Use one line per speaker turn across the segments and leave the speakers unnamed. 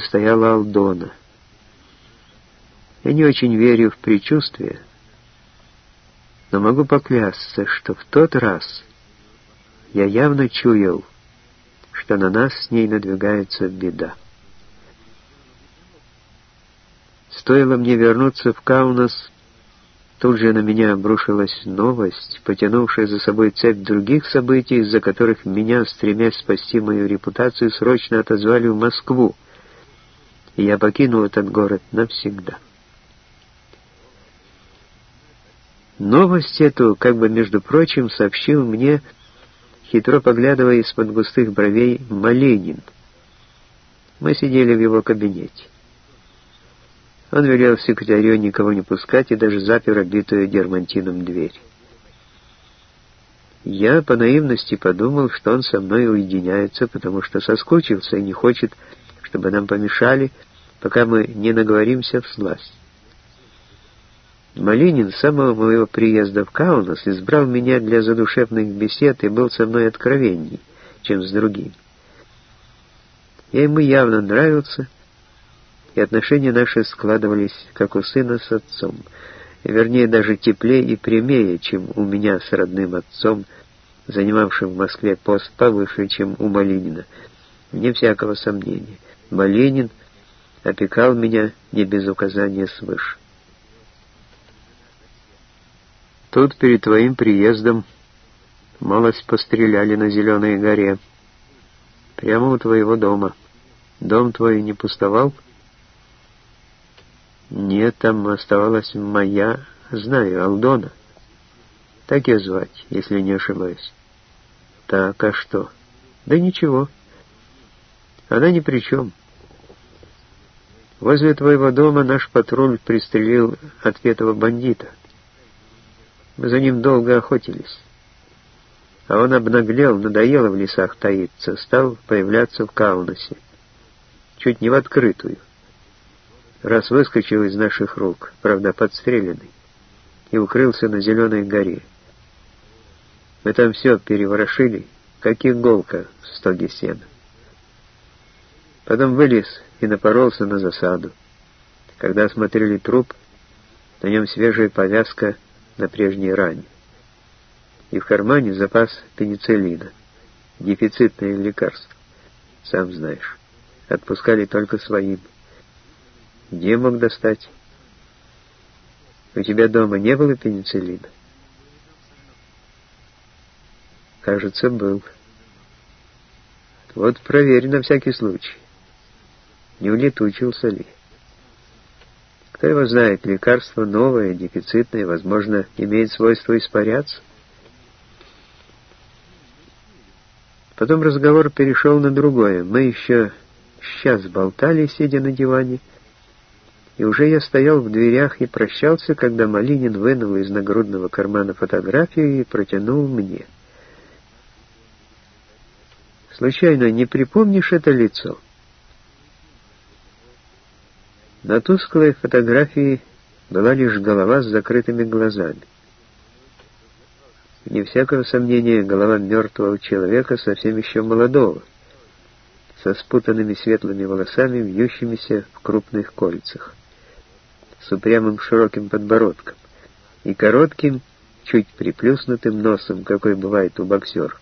стояла Алдона. Я не очень верю в предчувствия, но могу поклясться, что в тот раз я явно чуял, что на нас с ней надвигается беда. Стоило мне вернуться в Каунас, тут же на меня обрушилась новость, потянувшая за собой цепь других событий, из-за которых меня, стремясь спасти мою репутацию, срочно отозвали в Москву, и я покинул этот город навсегда. Новость эту, как бы между прочим, сообщил мне, хитро поглядывая из-под густых бровей, Малинин. Мы сидели в его кабинете. Он велел секретарю никого не пускать и даже запер обитую дермантином дверь. Я по наивности подумал, что он со мной уединяется, потому что соскучился и не хочет, чтобы нам помешали, пока мы не наговоримся всласть. Малинин с самого моего приезда в Каунас избрал меня для задушевных бесед и был со мной откровенней, чем с другими. Я ему явно нравился, и отношения наши складывались, как у сына с отцом, вернее, даже теплее и прямее, чем у меня с родным отцом, занимавшим в Москве пост повыше, чем у Малинина. Вне всякого сомнения, Малинин опекал меня не без указания свыше. Тут перед твоим приездом малость постреляли на Зеленой горе, прямо у твоего дома. Дом твой не пустовал? Нет, там оставалась моя, знаю, Алдона. Так ее звать, если не ошибаюсь. Так, а что? Да ничего. Она ни при чем. Возле твоего дома наш патруль пристрелил отпетого бандита. Мы за ним долго охотились. А он обнаглел, надоело в лесах таиться, стал появляться в Каунасе. Чуть не в открытую. Раз выскочил из наших рук, правда подстреленный, и укрылся на Зеленой горе. Мы там все переворошили, как иголка в стоге сена. Потом вылез и напоролся на засаду. Когда осмотрели труп, на нем свежая повязка на прежней ране. И в кармане запас пенициллина. Дефицитное лекарство. Сам знаешь. Отпускали только своим. Где мог достать? У тебя дома не было пенициллина? Кажется, был. Вот проверь на всякий случай. Не улетучился ли? Кто его знает, лекарство новое, дефицитное, возможно, имеет свойство испаряться. Потом разговор перешел на другое. Мы еще час болтали, сидя на диване, и уже я стоял в дверях и прощался, когда Малинин вынул из нагрудного кармана фотографию и протянул мне. Случайно не припомнишь это лицо? На тусклой фотографии была лишь голова с закрытыми глазами. Не всякого сомнения, голова мертвого человека, совсем еще молодого, со спутанными светлыми волосами, вьющимися в крупных кольцах, с упрямым широким подбородком и коротким, чуть приплюснутым носом, какой бывает у боксеров.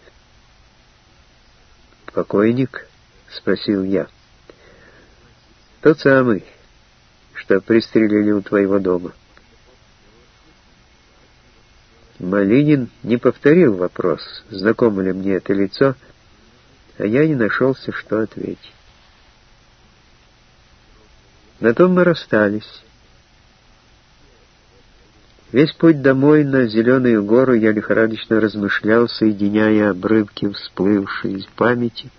«Покойник?» — спросил я. «Тот самый, что пристрелили у твоего дома». Малинин не повторил вопрос, знакомо ли мне это лицо, а я не нашелся, что ответить. На том мы расстались. Весь путь домой на Зеленую гору я лихорадочно размышлял, соединяя обрывки, всплывшие из памяти,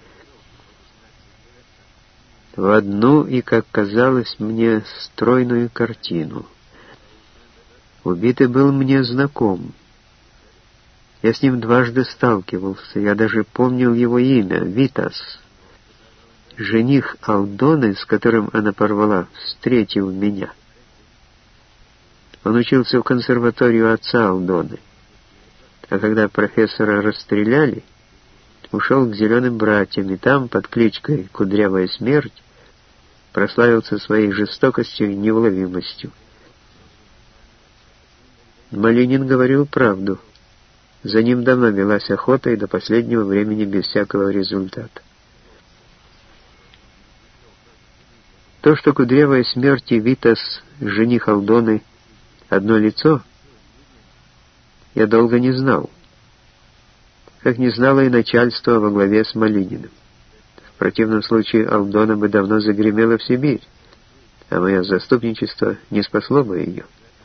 в одну и, как казалось мне, стройную картину. Убитый был мне знаком. Я с ним дважды сталкивался, я даже помнил его имя — Витас. Жених Алдоны, с которым она порвала, встретил меня. Он учился в консерватории отца Алдоны, а когда профессора расстреляли, ушел к Зеленым братьям, и там, под кличкой «Кудрявая смерть», прославился своей жестокостью и неуловимостью. Малинин говорил правду. За ним давно велась охота, и до последнего времени без всякого результата. То, что кудрявой смерти Витас, жених Алдоны, одно лицо, я долго не знал. Как не знало и начальство во главе с Малининым. В противном случае Алдона бы давно загремела в Сибирь, а мое заступничество не спасло бы ее.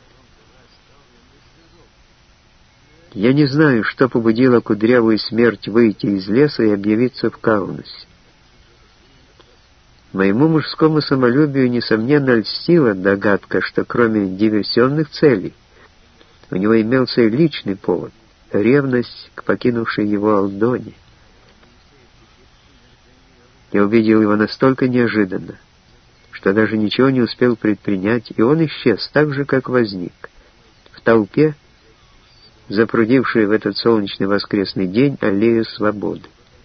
Я не знаю, что побудило кудрявую смерть выйти из леса и объявиться в Каунасе. Моему мужскому самолюбию, несомненно, льстила догадка, что кроме диверсионных целей у него имелся и личный повод — ревность к покинувшей его Алдоне. Я увидел его настолько неожиданно, что даже ничего не успел предпринять, и он исчез так же, как возник, в толпе, запрудившей в этот солнечный воскресный день аллею Свободы.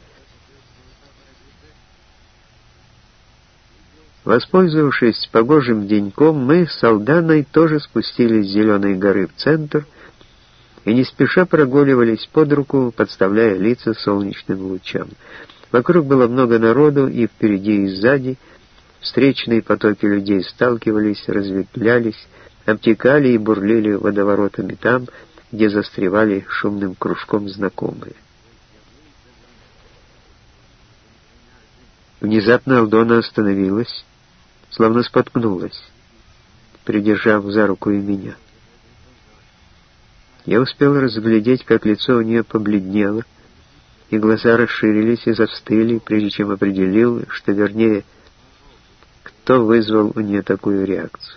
Воспользовавшись погожим деньком, мы с Алданой тоже спустились с Зеленой горы в центр и не спеша прогуливались под руку, подставляя лица солнечным лучам. Вокруг было много народу, и впереди, и сзади. Встречные потоки людей сталкивались, разветвлялись, обтекали и бурлили водоворотами там, где застревали шумным кружком знакомые. Внезапно Алдона остановилась, словно споткнулась, придержав за руку и меня. Я успел разглядеть, как лицо у нее побледнело, и глаза расширились и застыли, прежде чем определил, что вернее, кто вызвал у нее такую реакцию.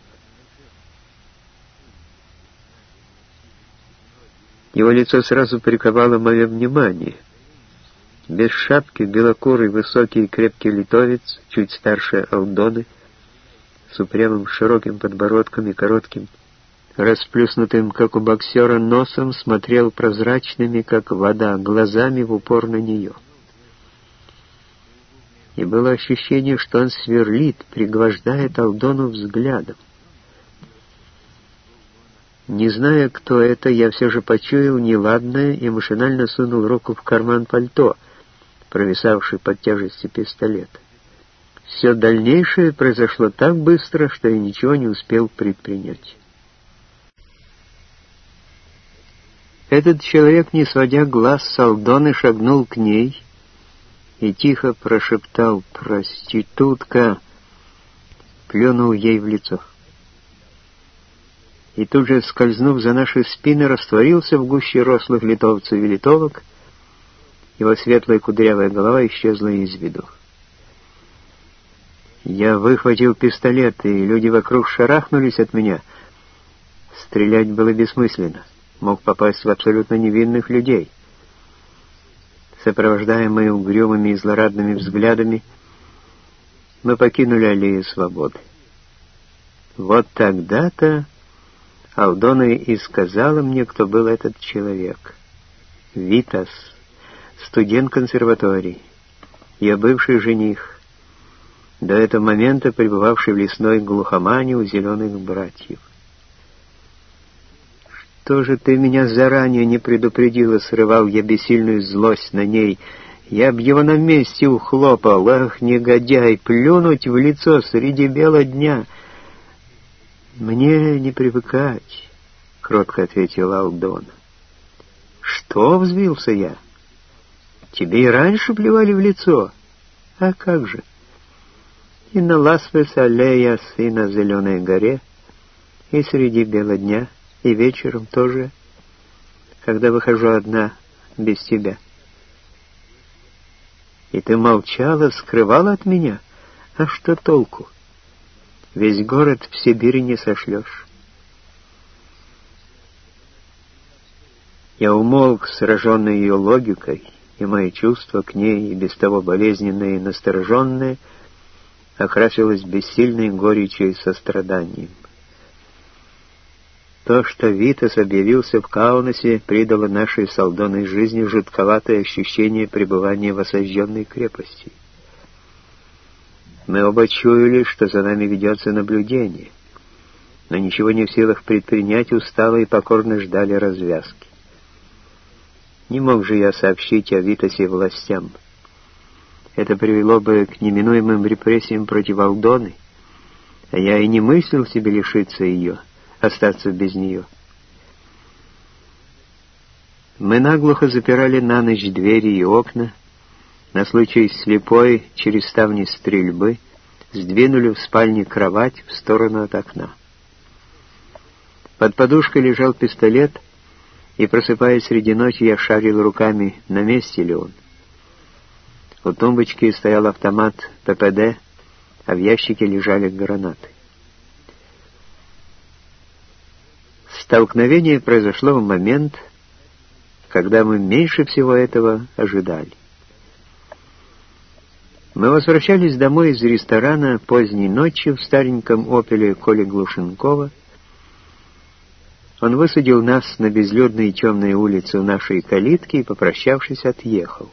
Его лицо сразу приковало мое внимание. Без шапки, белокурый, высокий и крепкий литовец, чуть старше Алдоны, с упрямым широким подбородком и коротким, расплюснутым, как у боксера, носом, смотрел прозрачными, как вода, глазами в упор на нее. И было ощущение, что он сверлит, пригвождает Алдону взглядом. Не зная, кто это, я все же почуял неладное и машинально сунул руку в карман пальто, провисавший под тяжестью пистолета. Все дальнейшее произошло так быстро, что я ничего не успел предпринять. Этот человек, не сводя глаз с Алдоны, шагнул к ней и тихо прошептал «Проститутка!», плюнул ей в лицо. И тут же, скользнув за наши спины, растворился в гуще рослых литовцев и литовок, его светлая кудрявая голова исчезла из виду. Я выхватил пистолет, и люди вокруг шарахнулись от меня. Стрелять было бессмысленно, мог попасть в абсолютно невинных людей. Сопровождаемые угрюмыми и злорадными взглядами, мы покинули аллею Свободы. Вот тогда-то Алдона и сказала мне, кто был этот человек. Витас, студент консерватории, ее бывший жених, до этого момента пребывавший в лесной глухомане у зеленых братьев. «Что же ты меня заранее не предупредила?» — срывал я бессильную злость на ней. «Я б его на месте ухлопал. Ах, негодяй, плюнуть в лицо среди бела дня!» «Мне не привыкать», — кротко ответила Алдона. «Что?» — взвился я. «Тебе и раньше плевали в лицо. А как же? И на Лас-Вес-Аллеяс, и на Зеленой горе, и среди бела дня, и вечером тоже, когда выхожу одна, без тебя. И ты молчала, скрывала от меня? А что толку? Весь город в Сибири не сошлешь». Я умолк, сраженный ее логикой, и мои чувства к ней, и без того болезненные и настороженные, окрасилось бессильной горечью и состраданием. То, что Витас объявился в Каунасе, придало нашей с Алдоной жизни жутковатое ощущение пребывания в осажденной крепости. Мы оба чуяли, что за нами ведется наблюдение, но ничего не в силах предпринять, устало и покорно ждали развязки. Не мог же я сообщить о Витасе властям. Это привело бы к неминуемым репрессиям против Алдоны, а я и не мыслил себе лишиться ее, остаться без нее. Мы наглухо запирали на ночь двери и окна, на случай слепой через ставни стрельбы сдвинули в спальне кровать в сторону от окна. Под подушкой лежал пистолет, и, просыпаясь среди ночи, я шарил руками, на месте ли он. У тумбочки стоял автомат ППД, а в ящике лежали гранаты. Столкновение произошло в момент, когда мы меньше всего этого ожидали. Мы возвращались домой из ресторана поздней ночью в стареньком «Опеле» Коли Глушенкова. Он высадил нас на безлюдной и темной улице у нашей калитки и, попрощавшись, отъехал.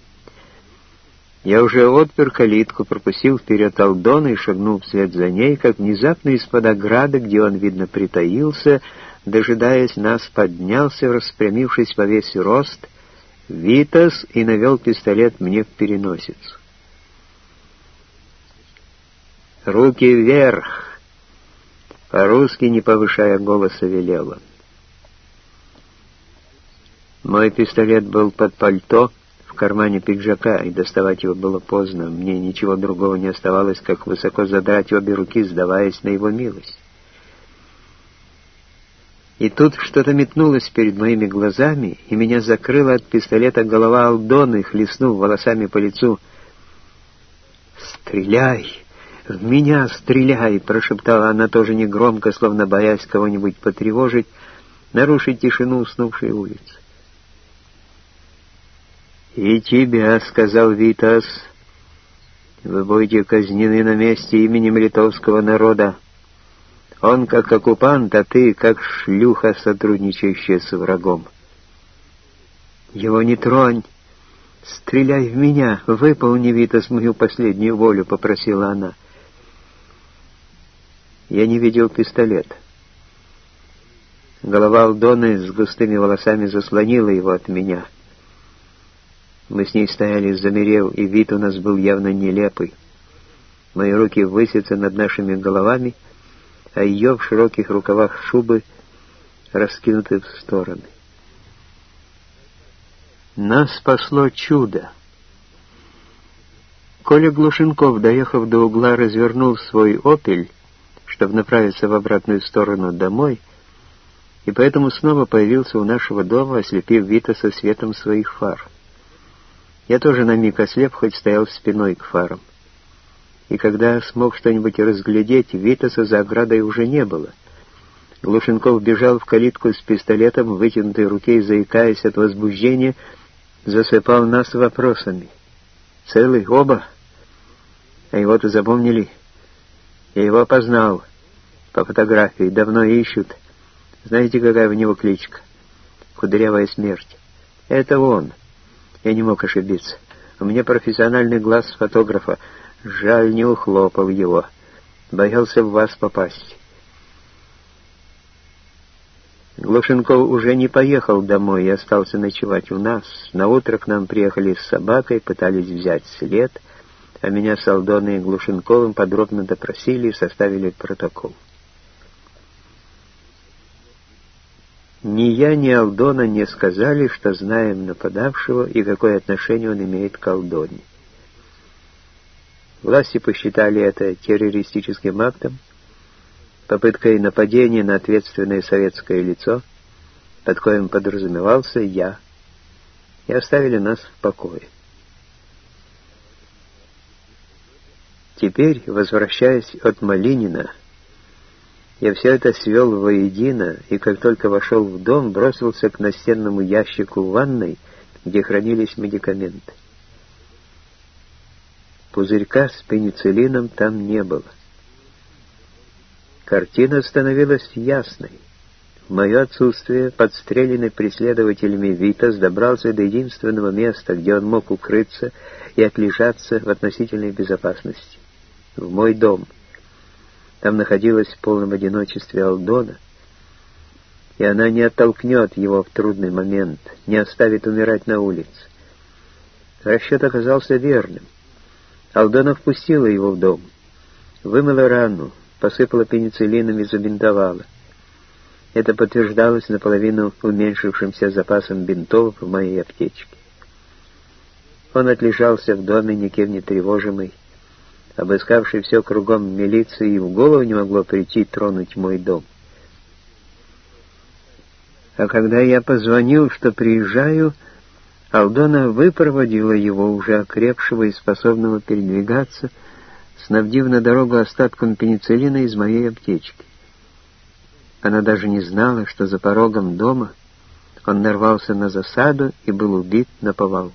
Я уже отпер калитку, пропустил вперед Алдона и шагнул вслед за ней, как внезапно из-под ограды, где он, видно, притаился, дожидаясь нас, поднялся, распрямившись во весь рост, Витас и навел пистолет мне в переносицу. «Руки вверх!» По-русски, не повышая голоса, велел он. Мой пистолет был под пальто, в кармане пиджака, и доставать его было поздно. Мне ничего другого не оставалось, как высоко задрать обе руки, сдаваясь на его милость. И тут что-то метнулось перед моими глазами, и меня закрыла от пистолета голова Алдоны, хлестнув волосами по лицу. «Стреляй! В меня стреляй!» — прошептала она тоже негромко, словно боясь кого-нибудь потревожить, нарушить тишину уснувшей улицы. «И тебя», — сказал Витас, — «вы будете казнены на месте именем литовского народа. Он как оккупант, а ты как шлюха, сотрудничающая с врагом». «Его не тронь! Стреляй в меня! Выполни, Витас, мою последнюю волю», — попросила она. Я не видел пистолет. Голова Алдоны с густыми волосами заслонила его от меня. Мы с ней стояли, замерев, и вид у нас был явно нелепый. Мои руки высятся над нашими головами, а ее в широких рукавах шубы раскинуты в стороны. Нас спасло чудо. Коля Глушенков, доехав до угла, развернул свой «Опель», чтобы направиться в обратную сторону домой, и поэтому снова появился у нашего дома, ослепив Витаса светом своих фар. Я тоже на миг ослеп, хоть стоял спиной к фарам. И когда смог что-нибудь разглядеть, Витаса за оградой уже не было. Глушенков бежал в калитку с пистолетом в вытянутой руке и, заикаясь от возбуждения, засыпал нас вопросами. «Целый? Оба? А его-то запомнили? Я его опознал по фотографии, давно ищут. Знаете, какая у него кличка? Кудрявая смерть. Это он. Я не мог ошибиться. У меня профессиональный глаз фотографа. Жаль, не ухлопал его. Боялся в вас попасть». Глушенков уже не поехал домой и остался ночевать у нас. Наутро к нам приехали с собакой, пытались взять след, а меня с Алдоной и Глушенковым подробно допросили и составили протокол. Ни я, ни Алдона не сказали, что знаем нападавшего и какое отношение он имеет к Алдоне. Власти посчитали это террористическим актом, попыткой нападения на ответственное советское лицо, под коим подразумевался я, и оставили нас в покое. Теперь, возвращаясь от Малинина, я все это свел воедино, и как только вошел в дом, бросился к настенному ящику в ванной, где хранились медикаменты. Пузырька с пенициллином там не было. Картина становилась ясной. В мое отсутствие подстреленный преследователями Витас добрался до единственного места, где он мог укрыться и отлежаться в относительной безопасности. в мой дом. Там находилась в полном одиночестве Алдона, и она не оттолкнет его в трудный момент, не оставит умирать на улице. Расчет оказался верным. Алдона впустила его в дом, вымыла рану, посыпала пенициллином и забинтовала. Это подтверждалось наполовину уменьшившимся запасом бинтов в моей аптечке. Он отлежался в доме, никем не тревожимый, обыскавший все кругом милиции, и в голову не могло прийти тронуть мой дом. А когда я позвонил, что приезжаю, Алдона выпроводила его, уже окрепшего и способного передвигаться, снабдив на дорогу остатком пенициллина из моей аптечки. Она даже не знала, что за порогом дома он нарвался на засаду и был убит наповал.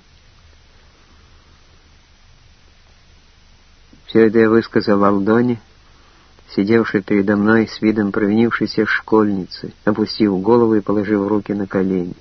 Все это я высказал Алдоне, сидевшей передо мной с видом провинившейся школьницы, опустив голову и положив руки на колени.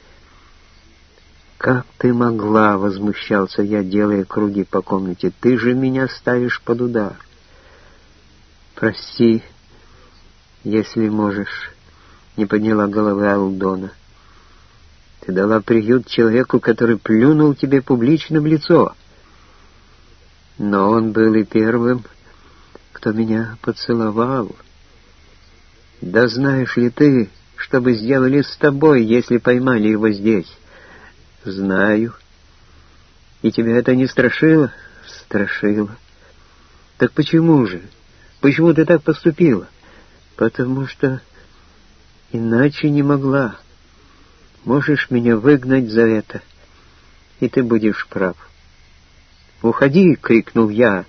«Как ты могла?» — возмущался я, делая круги по комнате. «Ты же меня ставишь под удар». «Прости, если можешь», — не подняла головы Алдона. «Ты дала приют человеку, который плюнул тебе публично в лицо. Но он был и первым, кто меня поцеловал. Да знаешь ли ты, что бы сделали с тобой, если поймали его здесь?» «Знаю. И тебя это не страшило?» «Страшило. Так почему же? Почему ты так поступила?» «Потому что иначе не могла. Можешь меня выгнать за это, и ты будешь прав». «Уходи!» — крикнул я.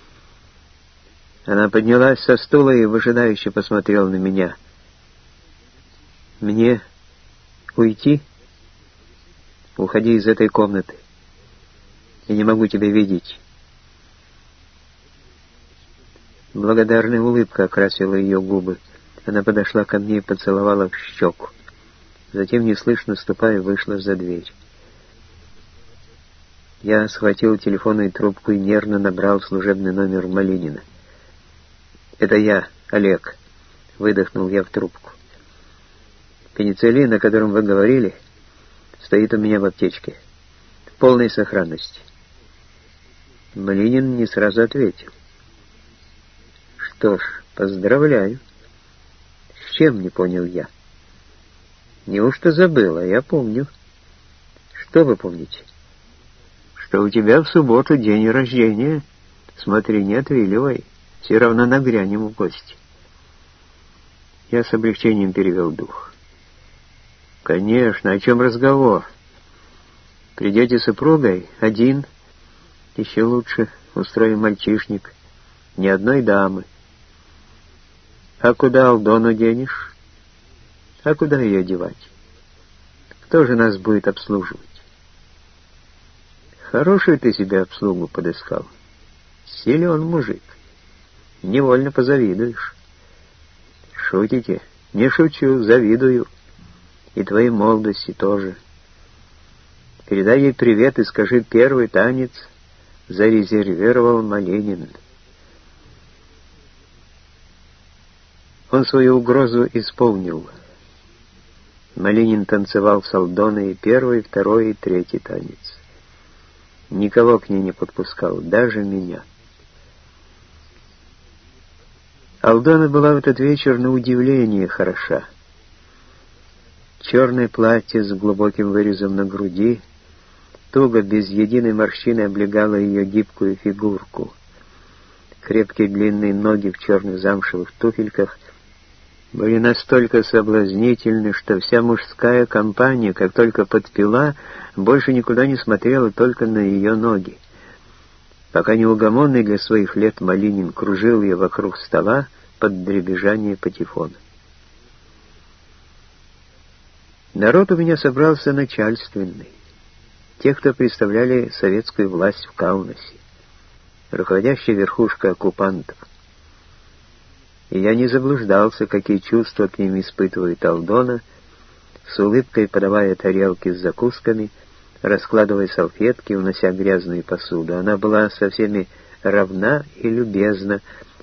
Она поднялась со стула и выжидающе посмотрела на меня. «Мне уйти?» «Уходи из этой комнаты. Я не могу тебя видеть». Благодарная улыбка окрасила ее губы. Она подошла ко мне и поцеловала в щеку. Затем, неслышно ступая, вышла за дверь. Я схватил телефонную трубку и нервно набрал служебный номер Малинина. «Это я, Олег», — выдохнул я в трубку. «Пенициллин, о котором вы говорили, стоит у меня в аптечке, в полной сохранности». Малинин не сразу ответил. «Что ж, поздравляю». «С чем?» — не понял я. «Неужто забыла? Я помню». «Что вы помните?» «Что у тебя в субботу день рождения. Смотри, не отвиливай, все равно нагрянем в гости». Я с облегчением перевел дух. «Конечно, о чем разговор? Придете с супругой? Один? Еще лучше, устроим мальчишник. Ни одной дамы. А куда Алдону денешь? А куда ее девать? Кто же нас будет обслуживать?» «Хорошую ты себе обслугу подыскал. Силен мужик. Невольно позавидуешь». «Шутите?» «Не шучу, завидую. И твоей молодости тоже. Передай ей привет и скажи, первый танец зарезервировал Малинин». Он свою угрозу исполнил. Малинин танцевал с Алдоной первый, второй и третий танец. Никого к ней не подпускал, даже меня. Алдона была в этот вечер на удивление хороша. Черное платье с глубоким вырезом на груди туго, без единой морщины облегало ее гибкую фигурку. Крепкие длинные ноги в черных замшевых туфельках были настолько соблазнительны, что вся мужская компания, как только подпила, больше никуда не смотрела, только на ее ноги. Пока неугомонный для своих лет Малинин кружил ее вокруг стола под дребезжание патефона. Народ у меня собрался начальственный. Те, кто представляли советскую власть в Каунасе, руководящая верхушка оккупантов. И я не заблуждался, какие чувства к ним испытывает Алдона, с улыбкой подавая тарелки с закусками, раскладывая салфетки, унося грязную посуду. Она была со всеми равна и любезна,